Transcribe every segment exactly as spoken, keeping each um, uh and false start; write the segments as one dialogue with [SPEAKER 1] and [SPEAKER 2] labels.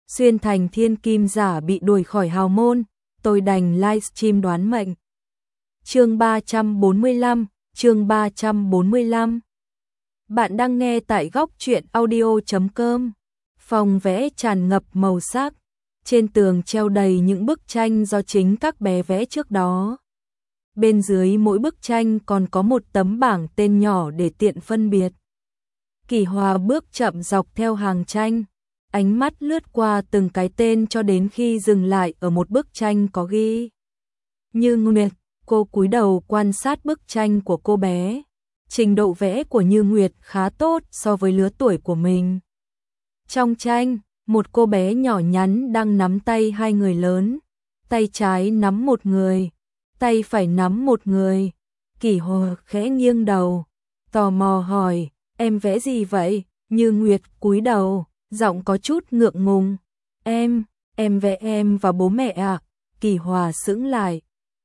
[SPEAKER 1] xuyên thành thiên kim giả bị đuổi khỏi hào môn, tôi đành livestream đoán mệnh. Chương ba trăm bốn mươi lăm, chương ba trăm bốn mươi lăm. Bạn đang nghe tại góc truyện audio chấm com. Phòng vẽ tràn ngập màu sắc, trên tường treo đầy những bức tranh do chính các bé vẽ trước đó. Bên dưới mỗi bức tranh còn có một tấm bảng tên nhỏ để tiện phân biệt. Kỳ Hòa bước chậm dọc theo hàng tranh, ánh mắt lướt qua từng cái tên cho đến khi dừng lại ở một bức tranh có ghi Như Nguyệt. Cô cúi đầu quan sát bức tranh của cô bé. Trình độ vẽ của Như Nguyệt khá tốt so với lứa tuổi của mình. Trong tranh, một cô bé nhỏ nhắn đang nắm tay hai người lớn. Tay trái nắm một người, tay phải nắm một người. Kỳ Hòa khẽ nghiêng đầu, tò mò hỏi, em vẽ gì vậy? Như Nguyệt cúi đầu, giọng có chút ngượng ngùng. Em, em vẽ em và bố mẹ ạ. À? Kỳ Hòa sững lại.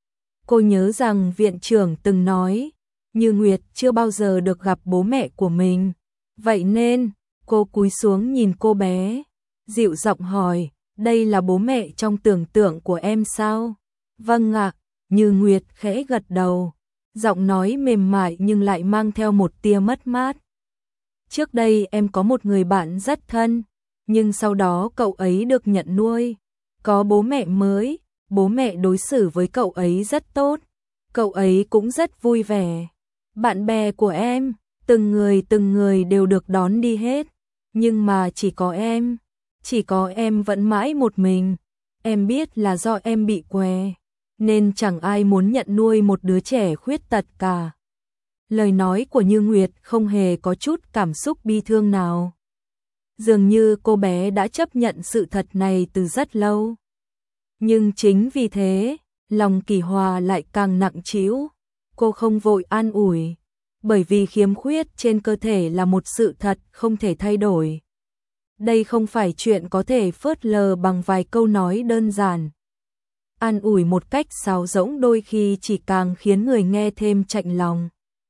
[SPEAKER 1] Cô nhớ rằng viện trưởng từng nói, Như Nguyệt chưa bao giờ được gặp bố mẹ của mình. Vậy nên, cô cúi xuống nhìn cô bé, dịu giọng hỏi, đây là bố mẹ trong tưởng tượng của em sao? Vâng ạ, Như Nguyệt khẽ gật đầu, giọng nói mềm mại nhưng lại mang theo một tia mất mát. Trước đây em có một người bạn rất thân, nhưng sau đó cậu ấy được nhận nuôi, có bố mẹ mới. Bố mẹ đối xử với cậu ấy rất tốt, cậu ấy cũng rất vui vẻ. Bạn bè của em, từng người từng người đều được đón đi hết, nhưng mà chỉ có em, chỉ có em vẫn mãi một mình. Em biết là do em bị què, nên chẳng ai muốn nhận nuôi một đứa trẻ khuyết tật cả. Lời nói của Như Nguyệt không hề có chút cảm xúc bi thương nào. Dường như cô bé đã chấp nhận sự thật này từ rất lâu. Nhưng chính vì thế, lòng Kỳ Hòa lại càng nặng trĩu. Cô không vội an ủi, bởi vì khiếm khuyết trên cơ thể là một sự thật không thể thay đổi. Đây không phải chuyện có thể phớt lờ bằng vài câu nói đơn giản. An ủi một cách sáo rỗng đôi khi chỉ càng khiến người nghe thêm chạnh lòng.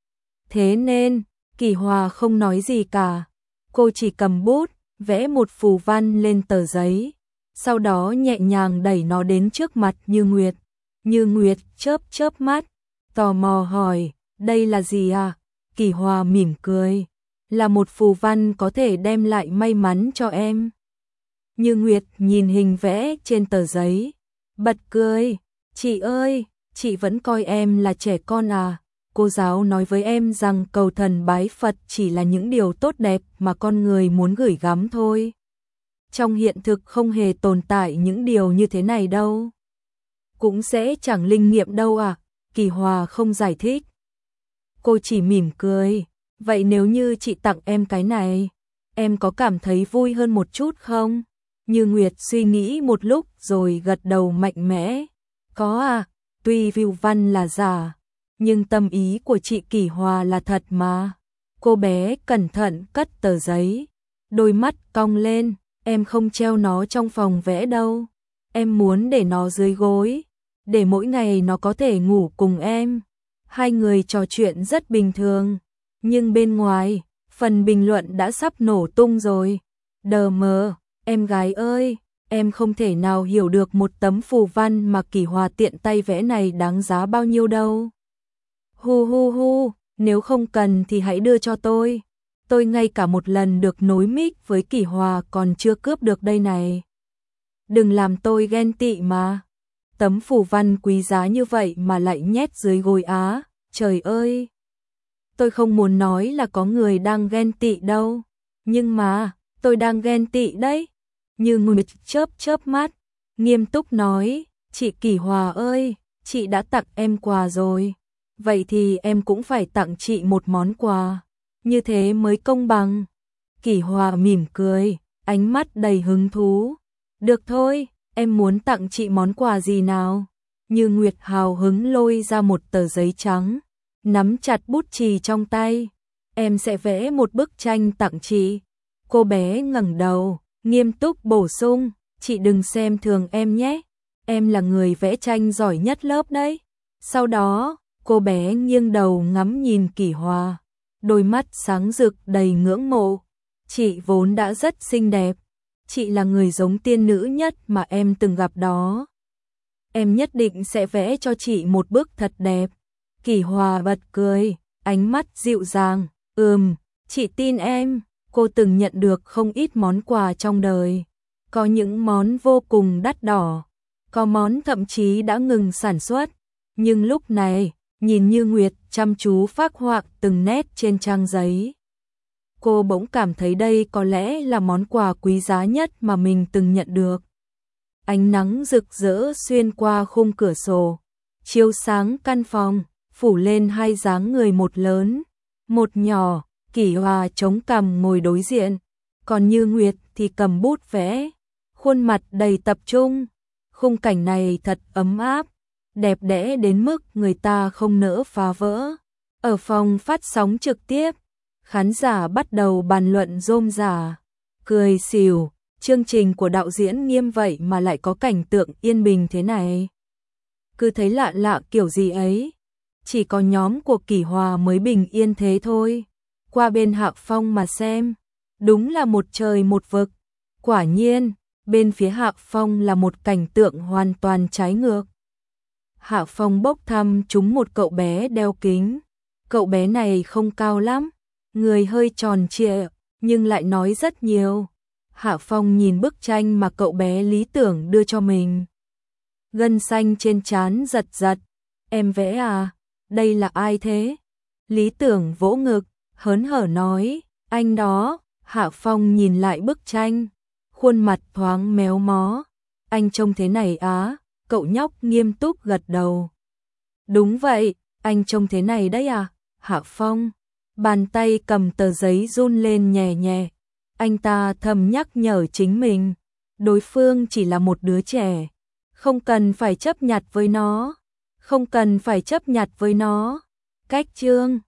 [SPEAKER 1] Thế nên, Kỳ Hòa không nói gì cả. Cô chỉ cầm bút, vẽ một phù văn lên tờ giấy. Sau đó nhẹ nhàng đẩy nó đến trước mặt Như Nguyệt. Như Nguyệt chớp chớp mắt, tò mò hỏi, đây là gì à? Kỳ Hòa mỉm cười, là một phù văn có thể đem lại may mắn cho em. Như Nguyệt nhìn hình vẽ trên tờ giấy, bật cười, chị ơi, chị vẫn coi em là trẻ con à? Cô giáo nói với em rằng cầu thần bái Phật chỉ là những điều tốt đẹp mà con người muốn gửi gắm thôi. Trong hiện thực không hề tồn tại những điều như thế này đâu. Cũng sẽ chẳng linh nghiệm đâu à? Kỳ Hòa không giải thích. Cô chỉ mỉm cười. Vậy nếu như chị tặng em cái này, em có cảm thấy vui hơn một chút không? Như Nguyệt suy nghĩ một lúc rồi gật đầu mạnh mẽ. Có à, tuy view văn là giả, nhưng tâm ý của chị Kỳ Hòa là thật mà. Cô bé cẩn thận cất tờ giấy, đôi mắt cong lên. Em không treo nó trong phòng vẽ đâu. Em muốn để nó dưới gối, để mỗi ngày nó có thể ngủ cùng em. Hai người trò chuyện rất bình thường, nhưng bên ngoài, phần bình luận đã sắp nổ tung rồi. Đờ mờ, em gái ơi, em không thể nào hiểu được một tấm phù văn mà Kỳ Hòa tiện tay vẽ này đáng giá bao nhiêu đâu. Hu hu hu, nếu không cần thì hãy đưa cho tôi. Tôi ngay cả một lần được nối mic với Kỳ Hòa còn chưa cướp được đây này. Đừng làm tôi ghen tị mà. Tấm phù văn quý giá như vậy mà lại nhét dưới gối á. Trời ơi! Tôi không muốn nói là có người đang ghen tị đâu. Nhưng mà, tôi đang ghen tị đấy. Như Nguyệt chớp chớp mắt, nghiêm túc nói, chị Kỳ Hòa ơi, chị đã tặng em quà rồi. Vậy thì em cũng phải tặng chị một món quà. Như thế mới công bằng. Kỳ Hòa mỉm cười, ánh mắt đầy hứng thú. Được thôi, em muốn tặng chị món quà gì nào? Như Nguyệt hào hứng lôi ra một tờ giấy trắng, nắm chặt bút chì trong tay. Em sẽ vẽ một bức tranh tặng chị. Cô bé ngẩng đầu, nghiêm túc bổ sung, chị đừng xem thường em nhé. Em là người vẽ tranh giỏi nhất lớp đấy. Sau đó, cô bé nghiêng đầu ngắm nhìn Kỳ Hòa. Đôi mắt sáng rực đầy ngưỡng mộ. Chị vốn đã rất xinh đẹp, chị là người giống tiên nữ nhất mà em từng gặp đó. Em nhất định sẽ vẽ cho chị một bức thật đẹp. Kỷ Hòa bật cười, ánh mắt dịu dàng, ừm, chị tin em, cô từng nhận được không ít món quà trong đời. Có những món vô cùng đắt đỏ, có món thậm chí đã ngừng sản xuất. Nhưng lúc này, nhìn Như Nguyệt chăm chú phác họa từng nét trên trang giấy, cô bỗng cảm thấy đây có lẽ là món quà quý giá nhất mà mình từng nhận được. Ánh nắng rực rỡ xuyên qua khung cửa sổ, chiếu sáng căn phòng, phủ lên hai dáng người một lớn, một nhỏ. Kỷ Hòa chống cằm ngồi đối diện, còn Như Nguyệt thì cầm bút vẽ, khuôn mặt đầy tập trung. Khung cảnh này thật ấm áp, đẹp đẽ đến mức người ta không nỡ phá vỡ. Ở phòng phát sóng trực tiếp, khán giả bắt đầu bàn luận rôm rả, cười xỉu, chương trình của đạo diễn Nghiêm vậy mà lại có cảnh tượng yên bình thế này. Cứ thấy lạ lạ kiểu gì ấy, chỉ có nhóm của Kỷ Hòa mới bình yên thế thôi. Qua bên Hạc Phong mà xem, đúng là một trời một vực. Quả nhiên, bên phía Hạc Phong là một cảnh tượng hoàn toàn trái ngược. Hạc Phong bốc thăm trúng một cậu bé đeo kính. Cậu bé này không cao lắm, người hơi tròn trịa, nhưng lại nói rất nhiều. Hạc Phong nhìn bức tranh mà cậu bé lý tưởng đưa cho mình. Gân xanh trên trán giật giật. Em vẽ à? Đây là ai thế? Lý tưởng vỗ ngực, hớn hở nói, anh đó. Hạc Phong nhìn lại bức tranh, khuôn mặt thoáng méo mó. Anh trông thế này á? Cậu nhóc nghiêm túc gật đầu. Đúng vậy, anh trông thế này đấy à? Hạc Phong, bàn tay cầm tờ giấy run lên nhẹ nhẹ. Anh ta thầm nhắc nhở chính mình, đối phương chỉ là một đứa trẻ, không cần phải chấp nhặt với nó, không cần phải chấp nhặt với nó. Cách chương